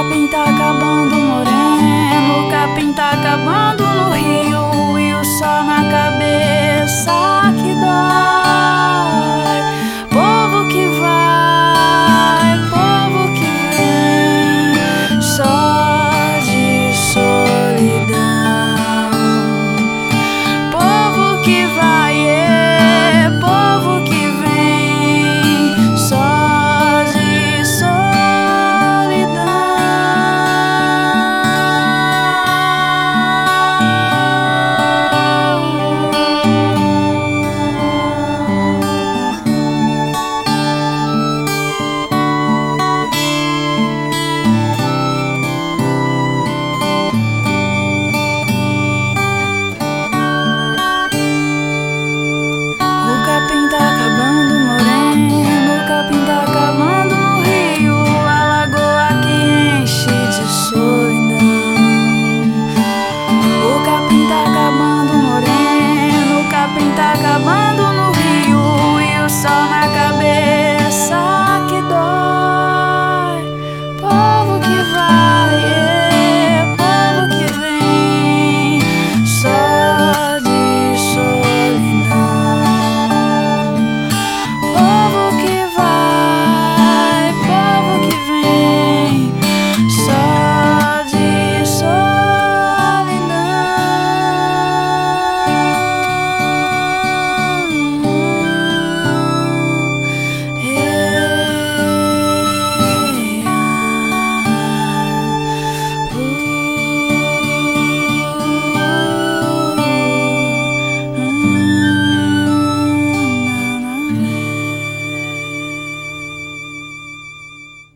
capim tá acabando moreno, o capim tá acabando no rio e o sol na cabeça que dói. Povo que vai, povo que vem, só de solidão. Povo que vai, povo que vem, só de solidão. O capim tá acabando moreno, o capim tá acabando no rio, a lagoa que enche de solidão. O capim tá acabando moreno, o capim tá acabando no rio e o sol na cabeça que dói. Povo que vai,